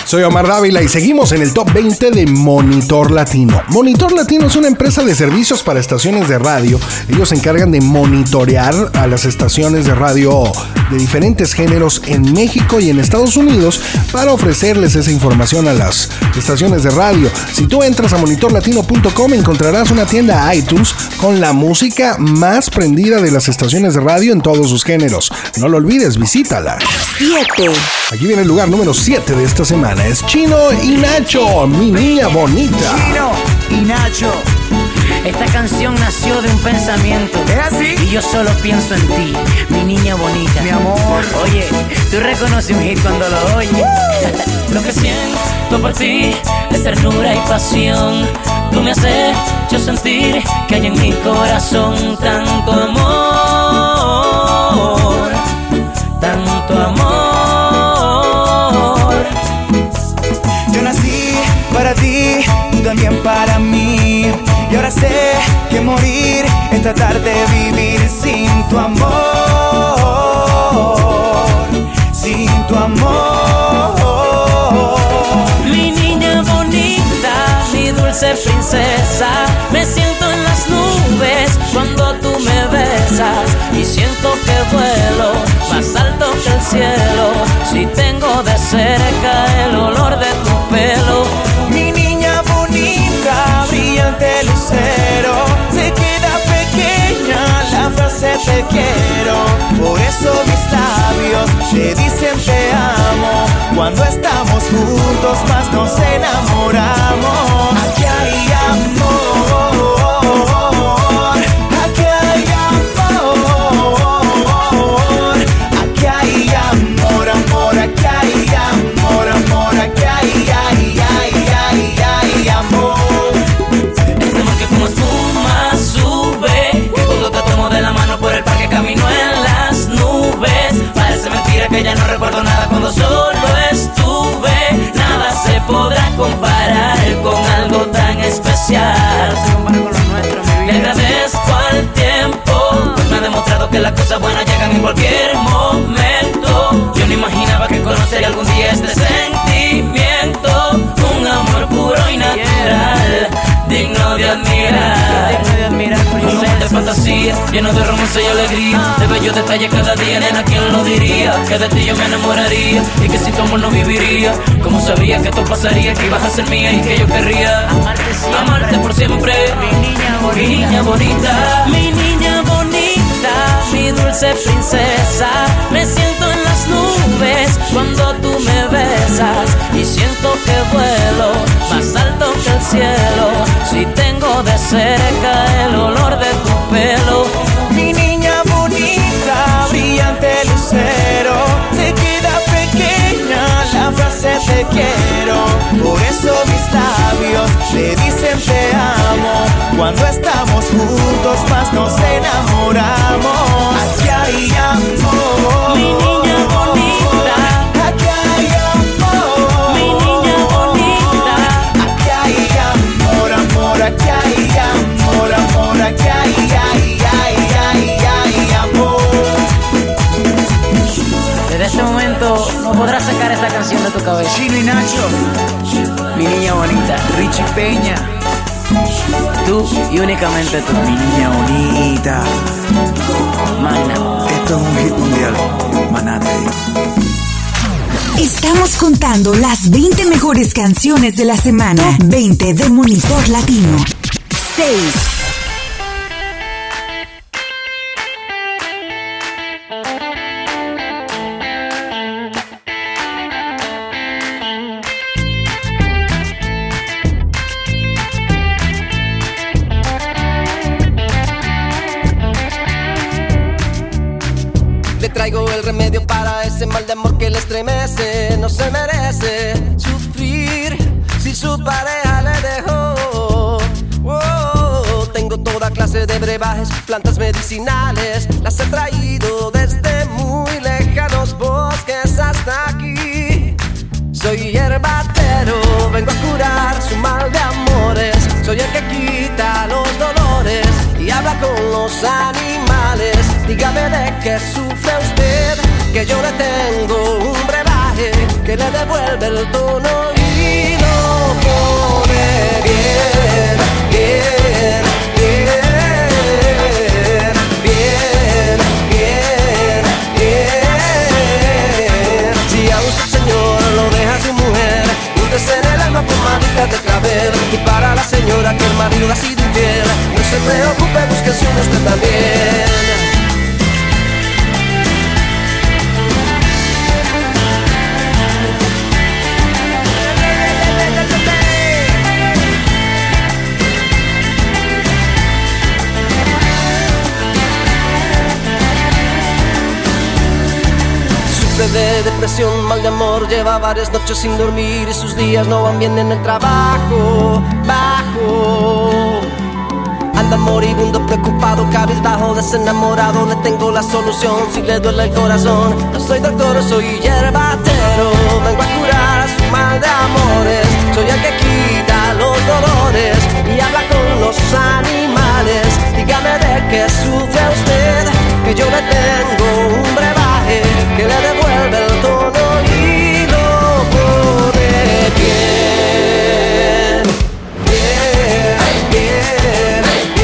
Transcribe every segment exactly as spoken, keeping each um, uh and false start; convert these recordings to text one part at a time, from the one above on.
Soy Omar Dávila y seguimos en el top veinte de Monitor Latino. Monitor Latino es una empresa de servicios para estaciones de radio. Ellos se encargan de monitorear a las estaciones de radio de diferentes géneros en México y en Estados Unidos para ofrecerles esa información a las estaciones de radio. Si tú entras a monitor latino punto com encontrarás una tienda iTunes con la música más prendida de las estaciones de radio en todos sus géneros. No lo olvides, visítala. siete. Aquí viene el lugar número siete de esta semana. Es Chino y Nacho, Mi Niña Bonita. Chino y Nacho. Esta canción nació de un pensamiento. ¿Es así? Y yo solo pienso en ti, mi niña bonita. Mi amor. Oye, tú reconoces un hit cuando lo oyes. Lo que siento por ti es ternura y pasión. Tú me has hecho sentir que hay en mi corazón tanto amor, tanto amor. Yo nací para ti, tú también para mí. Y ahora sé que morir es tratar de vivir sin tu amor, sin tu amor. Mi niña bonita, mi dulce princesa, me siento en las nubes cuando tú me besas y siento que vuelo más alto que el cielo si tengo de cerca el olor de tu pelo. Mi niña bonita, brillante lucero, se queda pequeña la frase te quiero. Por eso mis labios te dicen te amo. Cuando estamos juntos más nos enamoramos. Aquí hay amor, aquí hay amor, aquí hay amor, amor, aquí hay amor, amor, aquí hay, ay, ay, ay, ay, amor. Este amor que como espuma sube, cuando te tomo de la mano por el parque camino en las nubes. Parece mentira que ya no recuerdo nada cuando solo estuve. Nada se podrá comparar con algo tan especial. Le agradezco al tiempo, pues me ha demostrado que las cosas buenas llegan en cualquier momento. Yo no imaginaba que conocería algún día este sentimiento, un amor puro y natural, digno de admirar. Un amor de fantasía, lleno de romance y alegría, de bellos detalles cada día, nena, ¿quién lo diría? Que de ti yo me enamoraría y que sin tu amor no viviría. Como sabía que esto pasaría, que ibas a ser mía y que yo querría amarte, siempre. amarte por siempre. Mi niña bonita, mi niña bonita, mi niña bonita, mi dulce princesa. Me siento en las nubes cuando tú me besas y siento que vuelo más alto que el cielo si tengo de cerca el olor de tu pelo. Mi niña bonita, brillante lucero, se queda pequeña la frase te quiero. Por eso mis labios te dicen te amo. Cuando estamos juntos más nos enamoramos. Aquí hay amor, Mi niña bonita, aquí hay amor, mi niña bonita. aquí hay amor, amor, aquí hay amor, amor, aquí hay, ay, ay, ay, ay, amor. Desde este momento no podrás sacar esta canción de tu cabeza. Chino y Nacho, Mi niña bonita, Richie Peña, tú y únicamente tú. mi niña bonita. Magna. Esto es un hit mundial, Manate. Estamos contando las veinte mejores canciones de la semana. veinte de Monitor Latino. seis. Le traigo el remedio para ese mal de amor que le estremece. No se merece sufrir si su pareja le dejó. Oh, tengo toda clase de brebajes, plantas medicinales. Las he traído desde muy lejanos bosques hasta aquí. Soy hierbatero, vengo a curar su mal de amores. Soy el que quita los dolores y habla con los animales. Dígame de qué sufre usted, que yo le tengo un brebaje que le devuelve el tono y lo pone bien, bien, bien, bien, bien, bien. Si a usted, señor, lo deja su mujer, úntese en el alma pomaditas de clavel. Y para la señora que el marido ha sido infiel, no se preocupe, búsquese uno usted también. De depresión, mal de amor, lleva varias noches sin dormir y sus días no van bien en el trabajo, bajo. Anda moribundo, preocupado, cabizbajo, desenamorado, le tengo la solución si le duele el corazón. No soy doctor, soy yerbatero, vengo a curar su mal de amores. Soy el que quita los dolores y habla con los animales. Dígame de qué sufre usted, que yo le tengo un brebaje que le devuelve el tono y lo pone bien, bien, bien,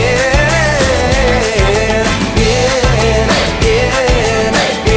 bien, bien, bien,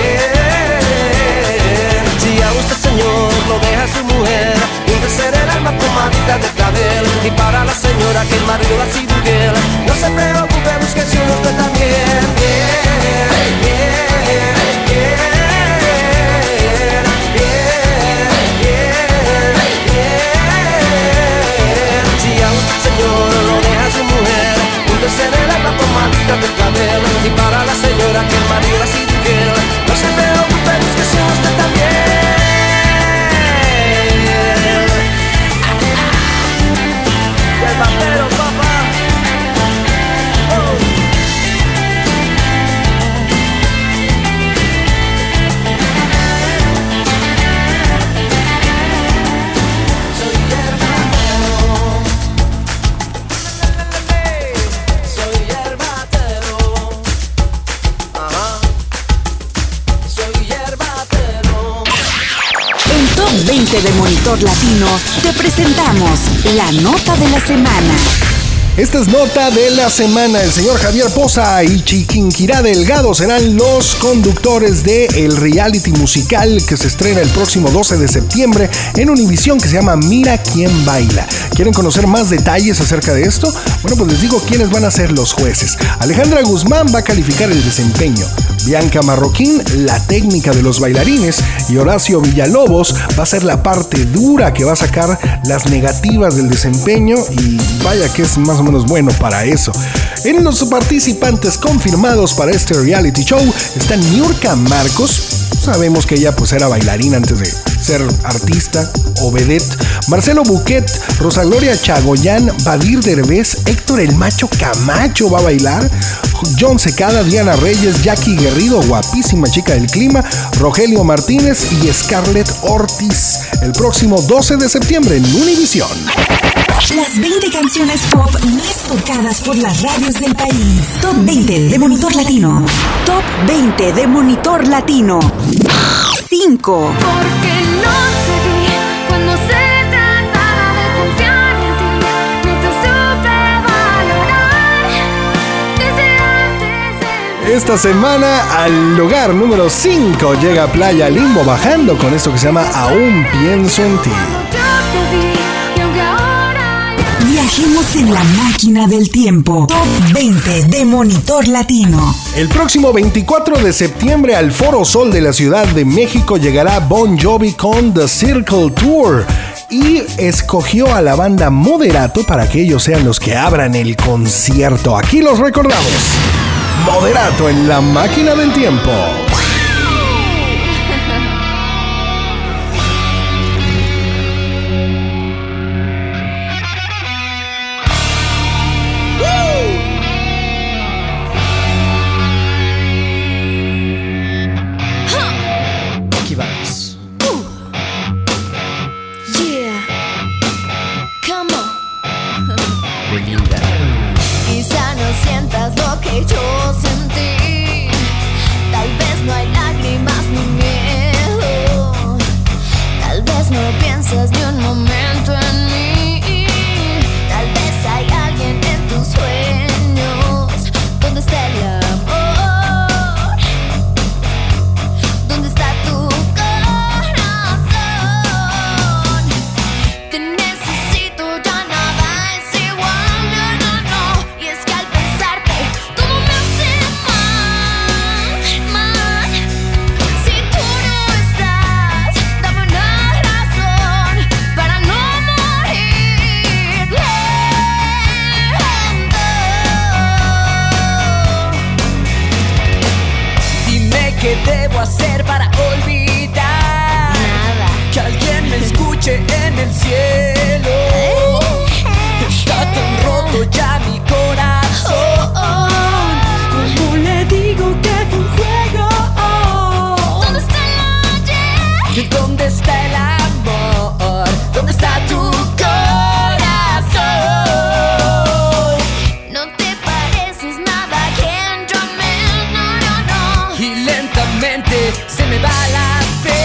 bien. Si a usted, señor, lo deja su mujer, úntese en el alma pomaditas de clavel. Y para la señora que el marido ha sido infiel, no se preocupe, búsquese uno usted también. Bien, bien, bien. En el alma pomaditas de clavel. Y para la señora que el marido ha sido infiel, no se preocupe, búsquese usted también. El papero, papá. Oh. veinte de Monitor Latino, te presentamos la nota de la semana. Esta es nota de la semana. El señor Javier Poza y Chiquinquirá Delgado serán los conductores del reality musical que se estrena el próximo doce de septiembre en Univisión, que se llama Mira Quién Baila. ¿Quieren conocer más detalles acerca de esto? Bueno, pues les digo quiénes van a ser los jueces. Alejandra Guzmán va a calificar el desempeño, Bianca Marroquín la técnica de los bailarines y Horacio Villalobos va a ser la parte dura que va a sacar las negativas del desempeño, y vaya que es más o menos bueno para eso. En los participantes confirmados para este reality show están Niurka Marcos. Sabemos que ella pues era bailarina antes de ser artista o vedette. Marcelo Buquet, Rosa Gloria Chagoyán, Badir Derbez, Héctor el Macho Camacho va a bailar, John Secada, Diana Reyes, Jackie Guerrido, guapísima chica del clima, Rogelio Martínez y Scarlett Ortiz, el próximo doce de septiembre en Univisión. Las veinte canciones pop más tocadas por las radios del país. Top veinte de Monitor Latino. Top veinte de Monitor Latino. cinco. Porque no cedí cuando se trataba de confiar en ti. No te supe valorar desde antes de... Esta semana al lugar número cinco llega Playa Limbo, bajando con esto que se llama Aún Pienso en Ti. Viajemos en la máquina del tiempo. Top veinte de Monitor Latino. El próximo veinticuatro de septiembre al Foro Sol de la Ciudad de México llegará Bon Jovi con The Circle Tour y escogió a la banda Moderato para que ellos sean los que abran el concierto. Aquí los recordamos. Moderato en la máquina del tiempo. Quizá no sientas lo que yo sentí, tal vez no ¿Dónde está el amor? ¿Dónde está tu corazón? No te pareces nada a quien yo amé, no, no, no. Y lentamente se me va la fe.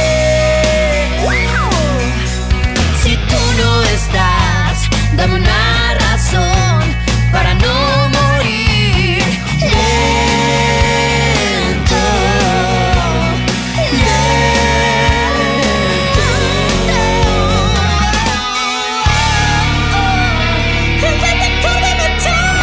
Si tú no estás, dame una razón para no morir lento, lento. El detector de metal.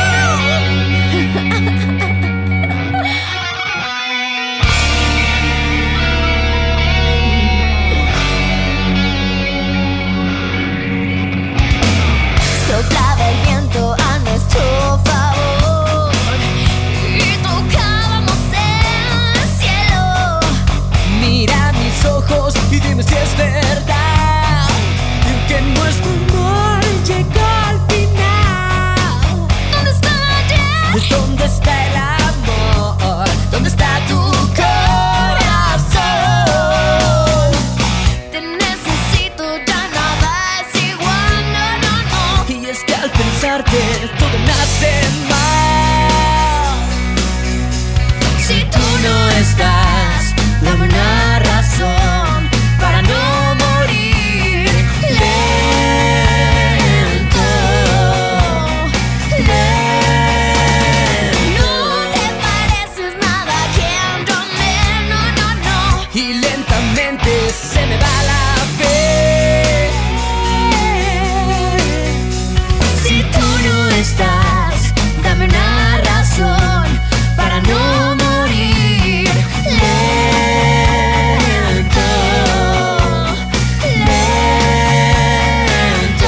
Soplaba el viento a nuestro favor y tocábamos el cielo. Mira mis ojos y dime si es verdad que nuestro amor llegó al final. ¿Dónde está ayer? ¿Dónde está el amor? ¿Dónde está tu corazón? Te necesito, ya nada es igual, no, no, no. Y es que al pensarte todo me hace mal. Si tú no estás, dame una razón para no morir lento, lento. No te pareces nada a quien yo amé, no, no, no. Y lentamente se me va la fe. Si tú no estás, dame una razón para no morir lento, lento,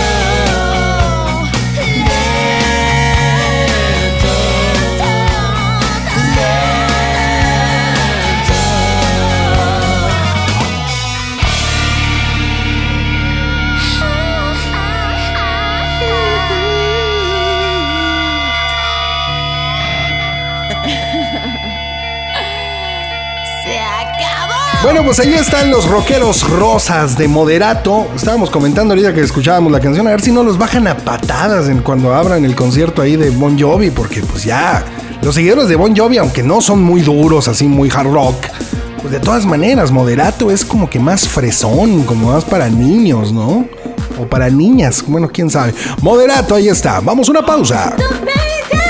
Se acabó. Bueno, pues ahí están los rockeros rosas de Moderato. Estábamos comentando ahorita que escuchábamos la canción, a ver si no los bajan a patadas en cuando abran el concierto ahí de Bon Jovi, porque pues ya, los seguidores de Bon Jovi, aunque no son muy duros, así muy hard rock, pues de todas maneras, Moderato es como que más fresón, como más para niños, ¿no? O para niñas, bueno, quién sabe. Moderato, ahí está. Vamos a una pausa. Top veinte.